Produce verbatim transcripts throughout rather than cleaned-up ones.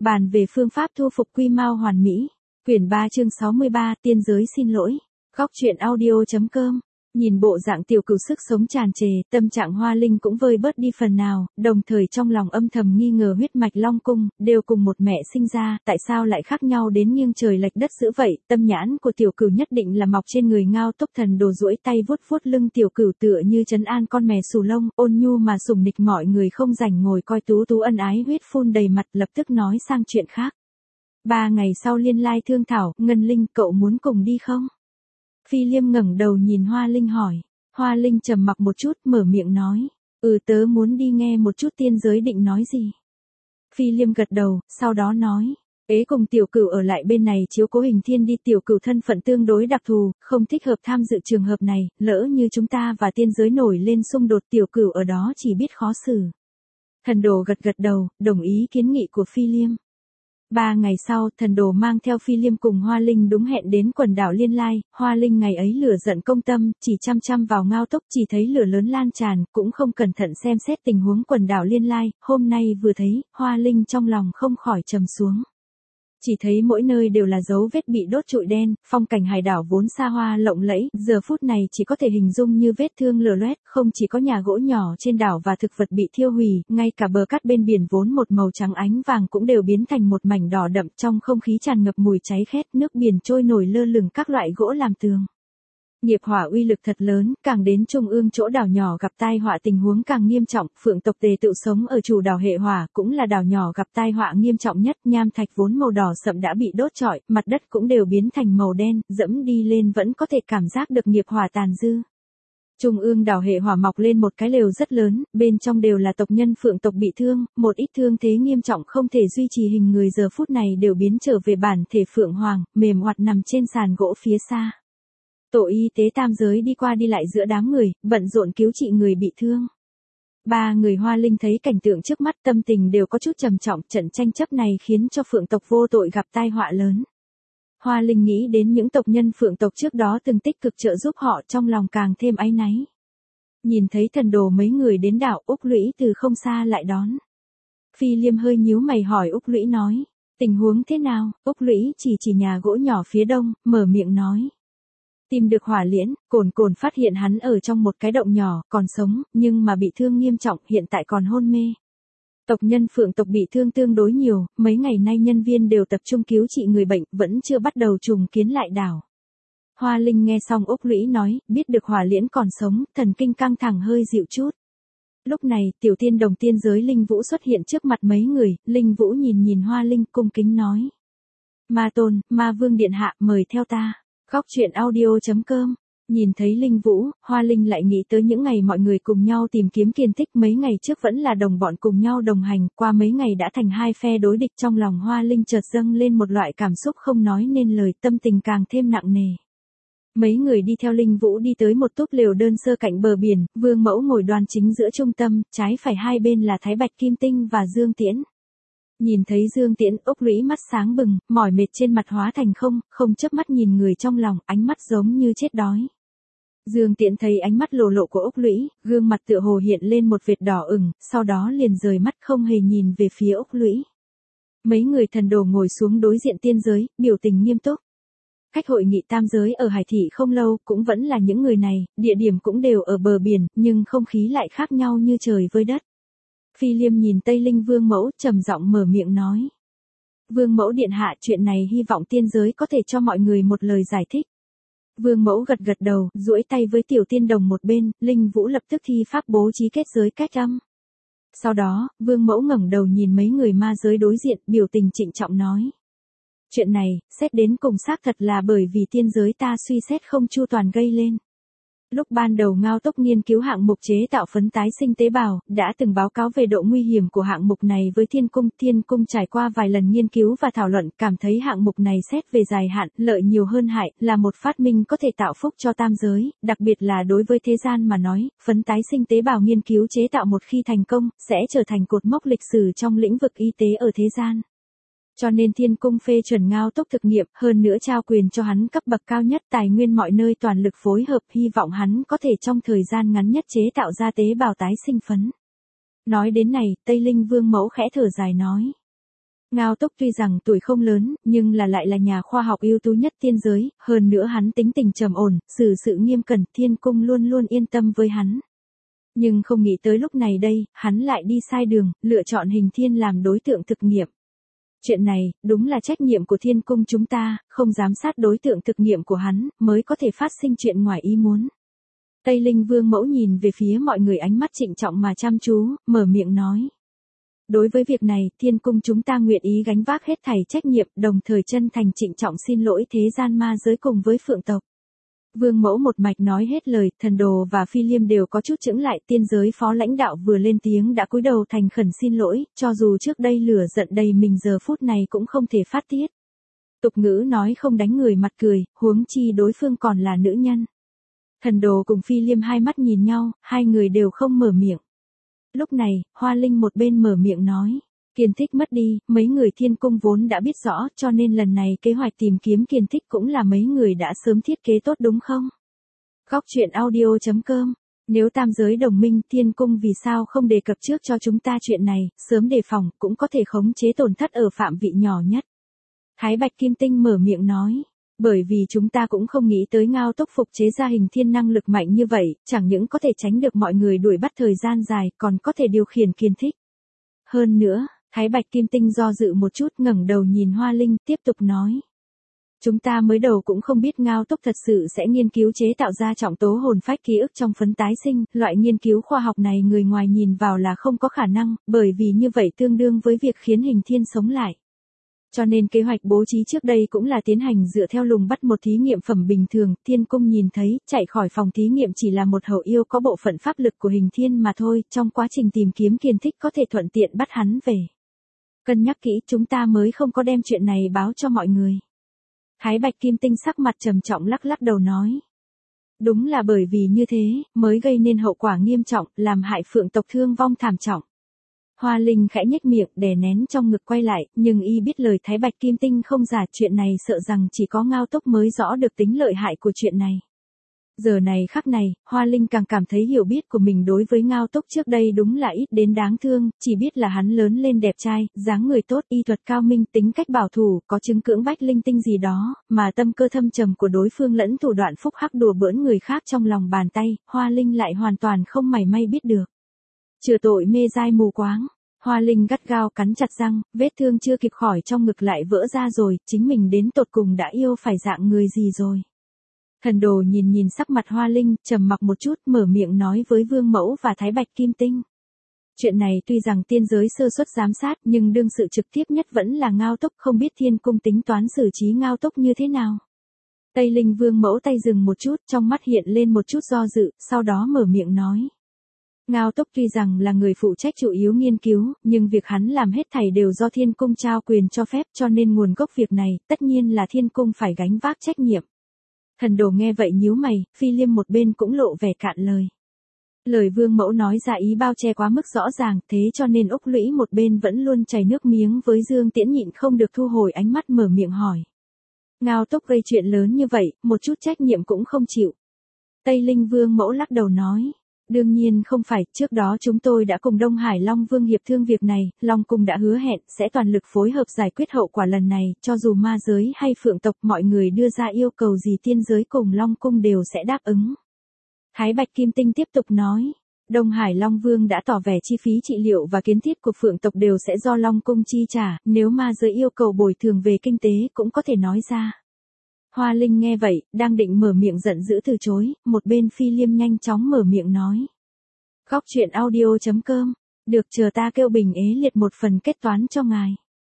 Bàn về phương pháp thu phục quy mao hoàn mỹ. Quyển ba chương sáu mươi ba, tiên giới xin lỗi. Góc truyện audio chấm com. Nhìn bộ dạng tiểu cửu sức sống tràn trề, tâm trạng Hoa Linh cũng vơi bớt đi phần nào, đồng thời trong lòng âm thầm nghi ngờ huyết mạch Long Cung, đều cùng một mẹ sinh ra, tại sao lại khác nhau đến nghiêng trời lệch đất dữ vậy, tâm nhãn của tiểu cửu nhất định là mọc trên người Ngao Túc Thần Đồ, duỗi tay vuốt vuốt lưng tiểu cửu tựa như trấn an con mè xù lông, ôn nhu mà sủng nịch mọi người không rảnh ngồi coi tú tú ân ái huyết phun đầy mặt, lập tức nói sang chuyện khác. Ba ngày sau liên lai thương thảo, Ngân Linh, cậu muốn cùng đi không? Phi Liêm ngẩng đầu nhìn Hoa Linh hỏi. Hoa Linh trầm mặc một chút, mở miệng nói, ừ tớ muốn đi nghe một chút tiên giới định nói gì. Phi Liêm gật đầu, sau đó nói, ế cùng tiểu cửu ở lại bên này chiếu cố Hình Thiên đi, tiểu cửu thân phận tương đối đặc thù, không thích hợp tham dự trường hợp này, lỡ như chúng ta và tiên giới nổi lên xung đột, tiểu cửu ở đó chỉ biết khó xử. Thần Đồ gật gật đầu, đồng ý kiến nghị của Phi Liêm. Ba ngày sau, Thần Đồ mang theo Phi Liêm cùng Hoa Linh đúng hẹn đến quần đảo Liên Lai. Hoa Linh ngày ấy lửa giận công tâm, chỉ chăm chăm vào Ngao Túc, chỉ thấy lửa lớn lan tràn, cũng không cẩn thận xem xét tình huống quần đảo Liên Lai. Hôm nay vừa thấy, Hoa Linh trong lòng không khỏi trầm xuống. Chỉ thấy mỗi nơi đều là dấu vết bị đốt trụi đen, phong cảnh hải đảo vốn xa hoa lộng lẫy, giờ phút này chỉ có thể hình dung như vết thương lở loét, không chỉ có nhà gỗ nhỏ trên đảo và thực vật bị thiêu hủy, ngay cả bờ cát bên biển vốn một màu trắng ánh vàng cũng đều biến thành một mảnh đỏ đậm, trong không khí tràn ngập mùi cháy khét, nước biển trôi nổi lơ lửng các loại gỗ làm tường. Nghiệp hỏa uy lực thật lớn, càng đến trung ương chỗ đảo nhỏ gặp tai họa tình huống càng nghiêm trọng, Phượng tộc Tề tự sống ở chủ đảo hệ hỏa, cũng là đảo nhỏ gặp tai họa nghiêm trọng nhất, nham thạch vốn màu đỏ sậm đã bị đốt trọi, mặt đất cũng đều biến thành màu đen, dẫm đi lên vẫn có thể cảm giác được nghiệp hỏa tàn dư. Trung ương đảo hệ hỏa mọc lên một cái lều rất lớn, bên trong đều là tộc nhân Phượng tộc bị thương, một ít thương thế nghiêm trọng không thể duy trì hình người giờ phút này đều biến trở về bản thể Phượng Hoàng, mềm oặt nằm trên sàn gỗ phía xa. Tổ y tế tam giới đi qua đi lại giữa đám người, bận rộn cứu trị người bị thương. Ba người Hoa Linh thấy cảnh tượng trước mắt tâm tình đều có chút trầm trọng, trận tranh chấp này khiến cho Phượng tộc vô tội gặp tai họa lớn. Hoa Linh nghĩ đến những tộc nhân Phượng tộc trước đó từng tích cực trợ giúp họ, trong lòng càng thêm áy náy. Nhìn thấy Thần Đồ mấy người đến đảo, Úc Lũy từ không xa lại đón. Phi Liêm hơi nhíu mày hỏi Úc Lũy nói, tình huống thế nào? Úc Lũy chỉ chỉ nhà gỗ nhỏ phía đông, mở miệng nói. Tìm được Hỏa Liễn, Cồn Cồn phát hiện hắn ở trong một cái động nhỏ, còn sống, nhưng mà bị thương nghiêm trọng, hiện tại còn hôn mê. Tộc nhân Phượng tộc bị thương tương đối nhiều, mấy ngày nay nhân viên đều tập trung cứu trị người bệnh, vẫn chưa bắt đầu trùng kiến lại đảo. Hoa Linh nghe xong Úc Lũy nói, biết được Hỏa Liễn còn sống, thần kinh căng thẳng hơi dịu chút. Lúc này, tiểu tiên đồng tiên giới Linh Vũ xuất hiện trước mặt mấy người, Linh Vũ nhìn nhìn Hoa Linh cung kính nói. Ma Tôn, Ma Vương Điện Hạ, mời theo ta. Góc truyện audio chấm com. Nhìn thấy Linh Vũ, Hoa Linh lại nghĩ tới những ngày mọi người cùng nhau tìm kiếm Kiên Tích, mấy ngày trước vẫn là đồng bọn cùng nhau đồng hành, qua mấy ngày đã thành hai phe đối địch, trong lòng Hoa Linh chợt dâng lên một loại cảm xúc không nói nên lời, tâm tình càng thêm nặng nề. Mấy người đi theo Linh Vũ đi tới một túp lều đơn sơ cạnh bờ biển, Vương Mẫu ngồi đoan chính giữa trung tâm, trái phải hai bên là Thái Bạch Kim Tinh và Dương Tiễn. Nhìn thấy Dương Tiễn, Úc Lũy mắt sáng bừng, mỏi mệt trên mặt hóa thành không, không chớp mắt nhìn người trong lòng, ánh mắt giống như chết đói. Dương Tiễn thấy ánh mắt lộ lộ của Úc Lũy, gương mặt tựa hồ hiện lên một vệt đỏ ửng, sau đó liền rời mắt không hề nhìn về phía Úc Lũy. Mấy người Thần Đồ ngồi xuống đối diện tiên giới, biểu tình nghiêm túc. Cách hội nghị tam giới ở Hải Thị không lâu, cũng vẫn là những người này, địa điểm cũng đều ở bờ biển, nhưng không khí lại khác nhau như trời với đất. Phi Liêm nhìn Tây Linh Vương Mẫu, trầm giọng mở miệng nói. Vương Mẫu điện hạ, chuyện này hy vọng tiên giới có thể cho mọi người một lời giải thích. Vương Mẫu gật gật đầu, duỗi tay với tiểu tiên đồng một bên, Linh Vũ lập tức thi pháp bố trí kết giới cách âm. Sau đó, Vương Mẫu ngẩng đầu nhìn mấy người ma giới đối diện, biểu tình trịnh trọng nói. Chuyện này, xét đến cùng xác thật là bởi vì tiên giới ta suy xét không chu toàn gây lên. Lúc ban đầu Ngao Túc nghiên cứu hạng mục chế tạo phấn tái sinh tế bào, đã từng báo cáo về độ nguy hiểm của hạng mục này với Thiên Cung. Thiên Cung trải qua vài lần nghiên cứu và thảo luận, cảm thấy hạng mục này xét về dài hạn, lợi nhiều hơn hại, là một phát minh có thể tạo phúc cho tam giới, đặc biệt là đối với thế gian mà nói, phấn tái sinh tế bào nghiên cứu chế tạo một khi thành công, sẽ trở thành cột mốc lịch sử trong lĩnh vực y tế ở thế gian. Cho nên Thiên Cung phê chuẩn Ngao Túc thực nghiệm, hơn nữa trao quyền cho hắn cấp bậc cao nhất, tài nguyên mọi nơi toàn lực phối hợp, hy vọng hắn có thể trong thời gian ngắn nhất chế tạo ra tế bào tái sinh phấn. Nói đến này, Tây Linh Vương Mẫu khẽ thở dài nói. Ngao Túc tuy rằng tuổi không lớn, nhưng là lại là nhà khoa học ưu tú nhất tiên giới, hơn nữa hắn tính tình trầm ổn, xử sự nghiêm cẩn, thiên cung luôn luôn yên tâm với hắn. Nhưng không nghĩ tới lúc này đây, hắn lại đi sai đường, lựa chọn Hình Thiên làm đối tượng thực nghiệm. Chuyện này, đúng là trách nhiệm của thiên cung chúng ta, không giám sát đối tượng thực nghiệm của hắn, mới có thể phát sinh chuyện ngoài ý muốn. Tây Linh Vương mẫu nhìn về phía mọi người ánh mắt trịnh trọng mà chăm chú, mở miệng nói. Đối với việc này, thiên cung chúng ta nguyện ý gánh vác hết thảy trách nhiệm, đồng thời chân thành trịnh trọng xin lỗi thế gian ma giới cùng với phượng tộc. Vương mẫu một mạch nói hết lời, Thần Đồ và Phi Liêm đều có chút chững lại, tiên giới phó lãnh đạo vừa lên tiếng đã cúi đầu thành khẩn xin lỗi, cho dù trước đây lửa giận đầy mình giờ phút này cũng không thể phát tiết. Tục ngữ nói không đánh người mặt cười, huống chi đối phương còn là nữ nhân. Thần Đồ cùng Phi Liêm hai mắt nhìn nhau, hai người đều không mở miệng. Lúc này, Hoa Linh một bên mở miệng nói. Kiền Thích mất đi, mấy người thiên cung vốn đã biết rõ, cho nên lần này kế hoạch tìm kiếm Kiền Thích cũng là mấy người đã sớm thiết kế tốt đúng không? Góc truyện audio chấm com. Nếu tam giới đồng minh, thiên cung vì sao không đề cập trước cho chúng ta chuyện này, sớm đề phòng, cũng có thể khống chế tổn thất ở phạm vị nhỏ nhất. Thái Bạch Kim Tinh mở miệng nói. Bởi vì chúng ta cũng không nghĩ tới Ngao Túc phục chế ra Hình Thiên năng lực mạnh như vậy, chẳng những có thể tránh được mọi người đuổi bắt thời gian dài, còn có thể điều khiển Kiền Thích. Hơn nữa, Thái Bạch Kim Tinh do dự một chút ngẩng đầu nhìn Hoa Linh, tiếp tục nói. Chúng ta mới đầu cũng không biết Ngao Túc thật sự sẽ nghiên cứu chế tạo ra trọng tố hồn phách ký ức trong phấn tái sinh, loại nghiên cứu khoa học này người ngoài nhìn vào là không có khả năng, bởi vì như vậy tương đương với việc khiến Hình Thiên sống lại. Cho nên kế hoạch bố trí trước đây cũng là tiến hành dựa theo lùng bắt một thí nghiệm phẩm bình thường, thiên cung nhìn thấy, chạy khỏi phòng thí nghiệm chỉ là một hậu yêu có bộ phận pháp lực của Hình Thiên mà thôi, trong quá trình tìm kiếm Kiền Thích có thể thuận tiện bắt hắn về. Cân nhắc kỹ chúng ta mới không có đem chuyện này báo cho mọi người. Thái Bạch Kim Tinh sắc mặt trầm trọng lắc lắc đầu nói. Đúng là bởi vì như thế, mới gây nên hậu quả nghiêm trọng, làm hại phượng tộc thương vong thảm trọng. Hoa Linh khẽ nhếch miệng đè nén trong ngực quay lại, nhưng y biết lời Thái Bạch Kim Tinh không giả, chuyện này sợ rằng chỉ có Ngao Túc mới rõ được tính lợi hại của chuyện này. Giờ này khắc này, Hoa Linh càng cảm thấy hiểu biết của mình đối với Ngao Túc trước đây đúng là ít đến đáng thương, chỉ biết là hắn lớn lên đẹp trai, dáng người tốt, y thuật cao minh, tính cách bảo thủ, có chứng cưỡng bách linh tinh gì đó, mà tâm cơ thâm trầm của đối phương lẫn thủ đoạn phúc hắc đùa bỡn người khác trong lòng bàn tay, Hoa Linh lại hoàn toàn không mảy may biết được. Chừa tội mê dai mù quáng. Hoa Linh gắt gao cắn chặt răng, vết thương chưa kịp khỏi trong ngực lại vỡ ra rồi, chính mình đến tột cùng đã yêu phải dạng người gì rồi. Thần Đồ nhìn nhìn sắc mặt Hoa Linh, trầm mặc một chút, mở miệng nói với Vương Mẫu và Thái Bạch Kim Tinh. Chuyện này tuy rằng tiên giới sơ suất giám sát, nhưng đương sự trực tiếp nhất vẫn là Ngao Túc, không biết thiên cung tính toán xử trí Ngao Túc như thế nào. Tây Linh Vương Mẫu tay dừng một chút, trong mắt hiện lên một chút do dự, sau đó mở miệng nói. Ngao Túc tuy rằng là người phụ trách chủ yếu nghiên cứu, nhưng việc hắn làm hết thảy đều do thiên cung trao quyền cho phép, cho nên nguồn gốc việc này, tất nhiên là thiên cung phải gánh vác trách nhiệm. Thần Đồ nghe vậy nhíu mày, Phi Liêm một bên cũng lộ vẻ cạn lời. Lời Vương Mẫu nói ra ý bao che quá mức rõ ràng, thế cho nên Úc Lũy một bên vẫn luôn chảy nước miếng với Dương Tiễn nhịn không được thu hồi ánh mắt mở miệng hỏi. Ngao Túc gây chuyện lớn như vậy, một chút trách nhiệm cũng không chịu. Tây Linh Vương Mẫu lắc đầu nói. Đương nhiên không phải, trước đó chúng tôi đã cùng Đông Hải Long Vương hiệp thương việc này, Long Cung đã hứa hẹn sẽ toàn lực phối hợp giải quyết hậu quả lần này, cho dù ma giới hay phượng tộc mọi người đưa ra yêu cầu gì tiên giới cùng Long Cung đều sẽ đáp ứng. Thái Bạch Kim Tinh tiếp tục nói, Đông Hải Long Vương đã tỏ vẻ chi phí trị liệu và kiến thiết của phượng tộc đều sẽ do Long Cung chi trả, nếu ma giới yêu cầu bồi thường về kinh tế cũng có thể nói ra. Hoa Linh nghe vậy, đang định mở miệng giận dữ từ chối, một bên Phi Liêm nhanh chóng mở miệng nói. Góc truyện audio chấm com, được chờ ta kêu bình ế liệt một phần kết toán cho ngài.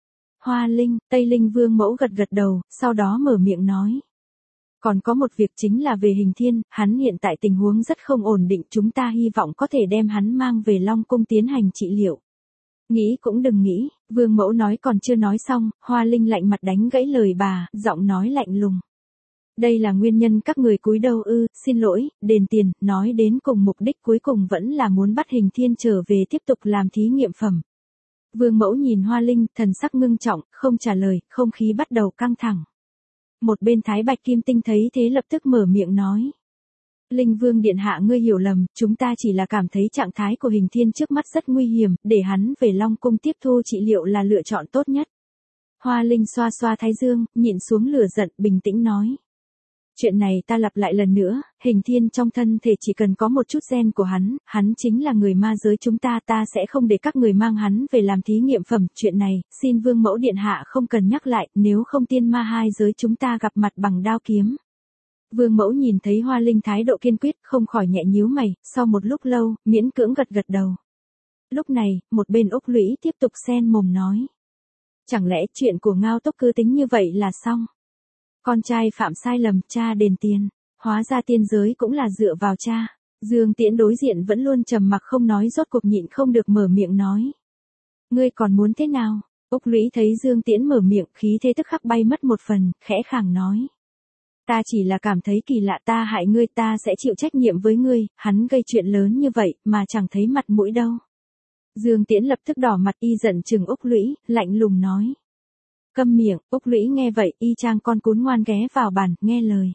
Hoa Linh, Tây Linh Vương Mẫu gật gật đầu, sau đó mở miệng nói. Còn có một việc chính là về Hình Thiên, hắn hiện tại tình huống rất không ổn định, chúng ta hy vọng có thể đem hắn mang về Long Cung tiến hành trị liệu. Nghĩ cũng đừng nghĩ, Vương Mẫu nói còn chưa nói xong, Hoa Linh lạnh mặt đánh gãy lời bà, giọng nói lạnh lùng. Đây là nguyên nhân các người cúi đầu ư, xin lỗi, đền tiền, nói đến cùng mục đích cuối cùng vẫn là muốn bắt Hình Thiên trở về tiếp tục làm thí nghiệm phẩm. Vương Mẫu nhìn Hoa Linh, thần sắc ngưng trọng, không trả lời, không khí bắt đầu căng thẳng. Một bên Thái Bạch Kim Tinh thấy thế lập tức mở miệng nói. Linh Vương Điện Hạ ngươi hiểu lầm, chúng ta chỉ là cảm thấy trạng thái của Hình Thiên trước mắt rất nguy hiểm, để hắn về Long Cung tiếp thu trị liệu là lựa chọn tốt nhất. Hoa Linh xoa xoa thái dương, nhịn xuống lửa giận, bình tĩnh nói. Chuyện này ta lặp lại lần nữa, Hình Thiên trong thân thể chỉ cần có một chút gen của hắn, hắn chính là người ma giới chúng ta, ta sẽ không để các người mang hắn về làm thí nghiệm phẩm, chuyện này, xin Vương Mẫu Điện Hạ không cần nhắc lại, nếu không tiên ma hai giới chúng ta gặp mặt bằng đao kiếm. Vương Mẫu nhìn thấy Hoa Linh thái độ kiên quyết, không khỏi nhẹ nhíu mày, sau một lúc lâu, miễn cưỡng gật gật đầu. Lúc này, một bên Úc Lũy tiếp tục xen mồm nói. Chẳng lẽ chuyện của Ngao Tốc cứ tính như vậy là xong? Con trai phạm sai lầm, cha đền tiền, hóa ra tiên giới cũng là dựa vào cha. Dương Tiễn đối diện vẫn luôn trầm mặc không nói, rốt cuộc nhịn không được mở miệng nói. Ngươi còn muốn thế nào? Úc Lũy thấy Dương Tiễn mở miệng, khí thế tức khắc bay mất một phần, khẽ khàng nói. Ta chỉ là cảm thấy kỳ lạ, ta hại ngươi, ta sẽ chịu trách nhiệm với ngươi, hắn gây chuyện lớn như vậy, mà chẳng thấy mặt mũi đâu. Dương Tiễn lập tức đỏ mặt, y giận chừng Úc Lũy, lạnh lùng nói. Câm miệng. Úc Lũy nghe vậy, y chang con cún ngoan ghé vào bàn, nghe lời.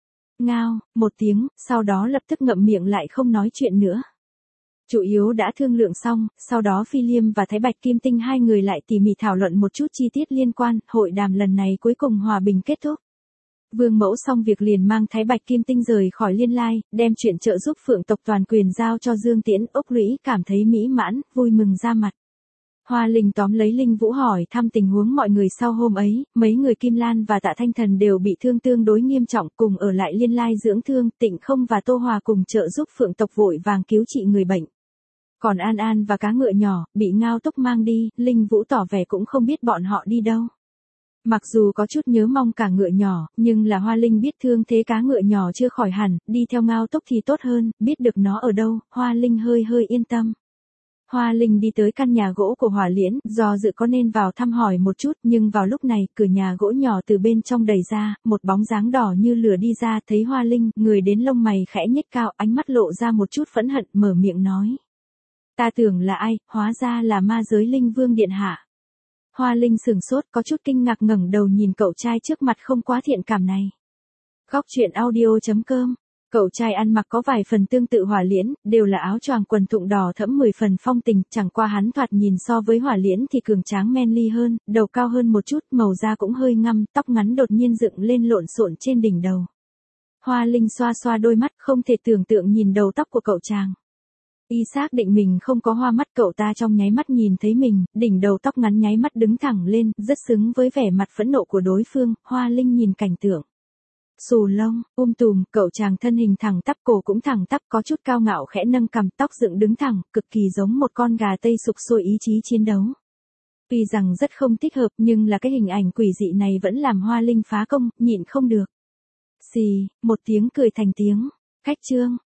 Ngao, một tiếng, sau đó lập tức ngậm miệng lại không nói chuyện nữa. Chủ yếu đã thương lượng xong, sau đó Phi Liêm và Thái Bạch Kim Tinh hai người lại tỉ mỉ thảo luận một chút chi tiết liên quan, hội đàm lần này cuối cùng hòa bình kết thúc. Vương Mẫu xong việc liền mang Thái Bạch Kim Tinh rời khỏi Liên Lai, đem chuyện trợ giúp Phượng tộc toàn quyền giao cho Dương Tiễn. Úc Lũy cảm thấy mỹ mãn, vui mừng ra mặt. Hoa Linh tóm lấy Linh Vũ hỏi thăm tình huống mọi người sau hôm ấy, mấy người Kim Lan và Tạ Thanh Thần đều bị thương tương đối nghiêm trọng, cùng ở lại Liên Lai dưỡng thương, Tịnh Không và Tô Hòa cùng trợ giúp Phượng tộc vội vàng cứu trị người bệnh. Còn An An và cá ngựa nhỏ, bị Ngao Tốc mang đi, Linh Vũ tỏ vẻ cũng không biết bọn họ đi đâu. Mặc dù có chút nhớ mong cả ngựa nhỏ, nhưng là Hoa Linh biết thương thế cá ngựa nhỏ chưa khỏi hẳn, đi theo Ngao Tốc thì tốt hơn, biết được nó ở đâu, Hoa Linh hơi hơi yên tâm. Hoa Linh đi tới căn nhà gỗ của Hỏa Liễn, do dự có nên vào thăm hỏi một chút, nhưng vào lúc này, cửa nhà gỗ nhỏ từ bên trong đẩy ra, một bóng dáng đỏ như lửa đi ra, thấy Hoa Linh, người đến lông mày khẽ nhếch cao, ánh mắt lộ ra một chút phẫn hận, mở miệng nói. Ta tưởng là ai, hóa ra là ma giới Linh Vương Điện Hạ. Hoa Linh sửng sốt, có chút kinh ngạc ngẩng đầu nhìn cậu trai trước mặt không quá thiện cảm này. Góc truyện audio chấm com. Cậu trai ăn mặc có vài phần tương tự Hỏa Liễn, đều là áo choàng quần thụng đỏ thẫm mười phần phong tình, chẳng qua hắn thoạt nhìn so với Hỏa Liễn thì cường tráng manly hơn, đầu cao hơn một chút, màu da cũng hơi ngăm, tóc ngắn đột nhiên dựng lên lộn xộn trên đỉnh đầu. Hoa Linh xoa xoa đôi mắt, không thể tưởng tượng nhìn đầu tóc của cậu chàng. Y xác định mình không có hoa mắt, cậu ta trong nháy mắt nhìn thấy mình, đỉnh đầu tóc ngắn nháy mắt đứng thẳng lên, rất xứng với vẻ mặt phẫn nộ của đối phương. Hoa Linh nhìn cảnh tượng. Xù lông, um tùm, cậu chàng thân hình thẳng tắp, cổ cũng thẳng tắp, có chút cao ngạo khẽ nâng cằm, tóc dựng đứng thẳng, cực kỳ giống một con gà tây sục sôi ý chí chiến đấu. Tuy rằng rất không thích hợp, nhưng là cái hình ảnh quỷ dị này vẫn làm Hoa Linh phá công, nhịn không được. Xì, một tiếng cười thành tiếng. Khách trương,